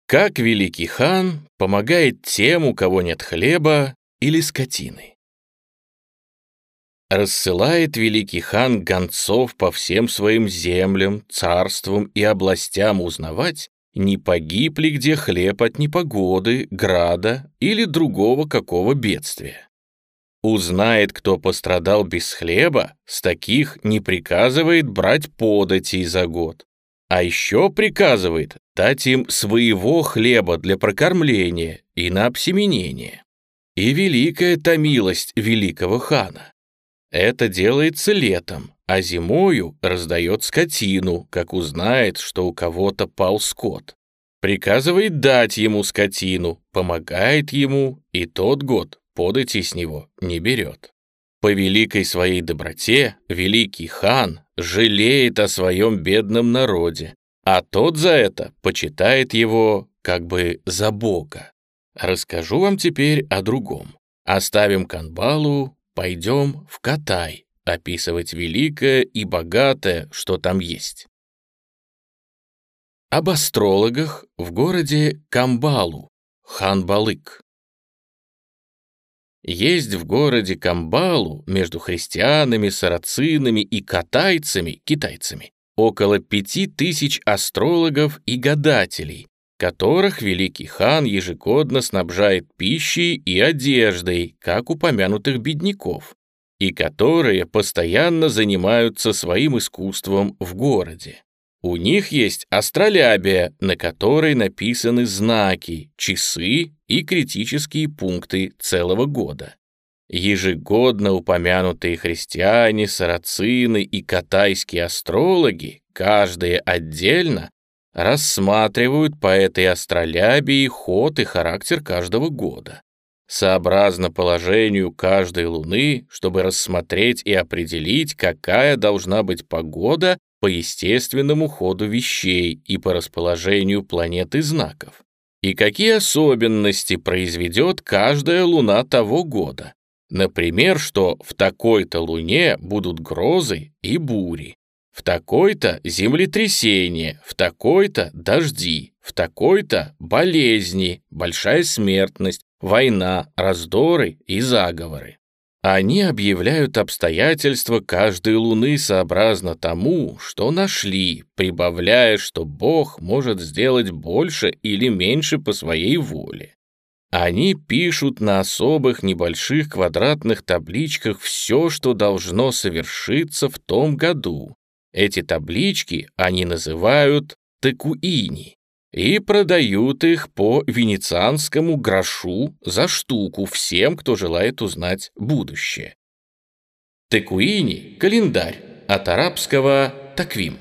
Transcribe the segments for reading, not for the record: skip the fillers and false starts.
Как великий хан помогает тем, у кого нет хлеба или скотины? Рассылает великий хан гонцов по всем своим землям, царствам и областям узнавать, не погиб ли где хлеб от непогоды, града или другого какого бедствия. Узнает, кто пострадал без хлеба, с таких не приказывает брать податей за год, а еще приказывает дать им своего хлеба для прокормления и на обсеменение. И великая та милость великого хана. Это делается летом, а зимою раздает скотину, как узнает, что у кого-то пал скот. Приказывает дать ему скотину, помогает ему, и тот год подати с него не берет. По великой своей доброте великий хан жалеет о своем бедном народе, а тот за это почитает его как бы за Бога. Расскажу вам теперь о другом. Оставим Камбалу, пойдем в Катай описывать великое и богатое, что там есть. Об астрологах в городе Камбалу, Хан-Балык. Есть в городе Камбалу между христианами, сарацинами и катайцами, китайцами, около 5000 астрологов и гадателей, которых великий хан ежегодно снабжает пищей и одеждой, как упомянутых бедняков, и которые постоянно занимаются своим искусством в городе. У них есть астролябия, на которой написаны знаки, часы и критические пункты целого года. Ежегодно упомянутые христиане, сарацины и катайские астрологи, каждые отдельно, рассматривают по этой астролябии ход и характер каждого года, сообразно положению каждой луны, чтобы рассмотреть и определить, какая должна быть погода по естественному ходу вещей и по расположению планет и знаков, и какие особенности произведет каждая луна того года. Например, что в такой-то луне будут грозы и бури, в такой-то землетрясение, в такой-то дожди, в такой-то болезни, большая смертность, война, раздоры и заговоры. Они объявляют обстоятельства каждой луны сообразно тому, что нашли, прибавляя, что Бог может сделать больше или меньше по своей воле. Они пишут на особых небольших квадратных табличках все, что должно совершиться в том году. Эти таблички они называют текуини и продают их по венецианскому грошу за штуку всем, кто желает узнать будущее. Текуини – календарь, от арабского «таквим».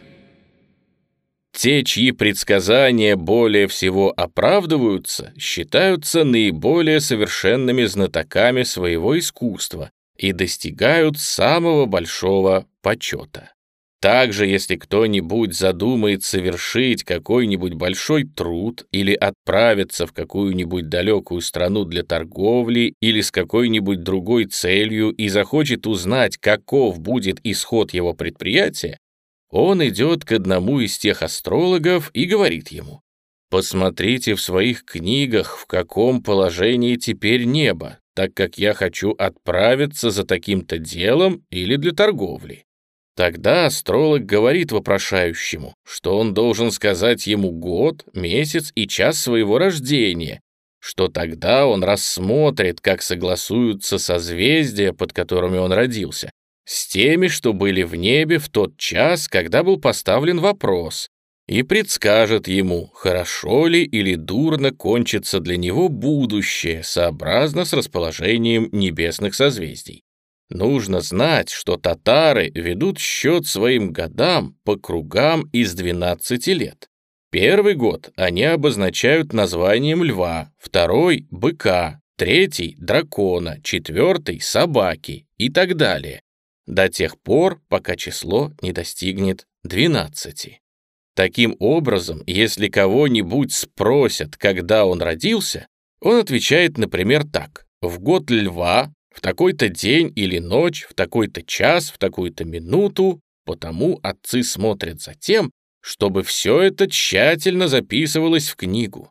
Те, чьи предсказания более всего оправдываются, считаются наиболее совершенными знатоками своего искусства и достигают самого большого почета. Также, если кто-нибудь задумает совершить какой-нибудь большой труд или отправиться в какую-нибудь далекую страну для торговли или с какой-нибудь другой целью и захочет узнать, каков будет исход его предприятия, он идет к одному из тех астрологов и говорит ему: «Посмотрите в своих книгах, в каком положении теперь небо, так как я хочу отправиться за таким-то делом или для торговли». Тогда астролог говорит вопрошающему, что он должен сказать ему год, месяц и час своего рождения, что тогда он рассмотрит, как согласуются созвездия, под которыми он родился, с теми, что были в небе в тот час, когда был поставлен вопрос, и предскажет ему, хорошо ли или дурно кончится для него будущее, сообразно с расположением небесных созвездий. Нужно знать, что татары ведут счет своим годам по кругам из 12 лет. Первый год они обозначают названием льва, второй — быка, третий — дракона, четвертый — собаки и так далее, до тех пор, пока число не достигнет 12. Таким образом, если кого-нибудь спросят, когда он родился, он отвечает, например, так: в год льва, в такой-то день или ночь, в такой-то час, в такую-то минуту, потому отцы смотрят за тем, чтобы все это тщательно записывалось в книгу.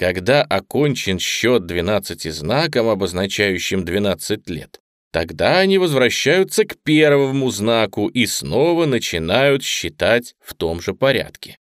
Когда окончен счет 12 знаком, обозначающим 12 лет, тогда они возвращаются к первому знаку и снова начинают считать в том же порядке.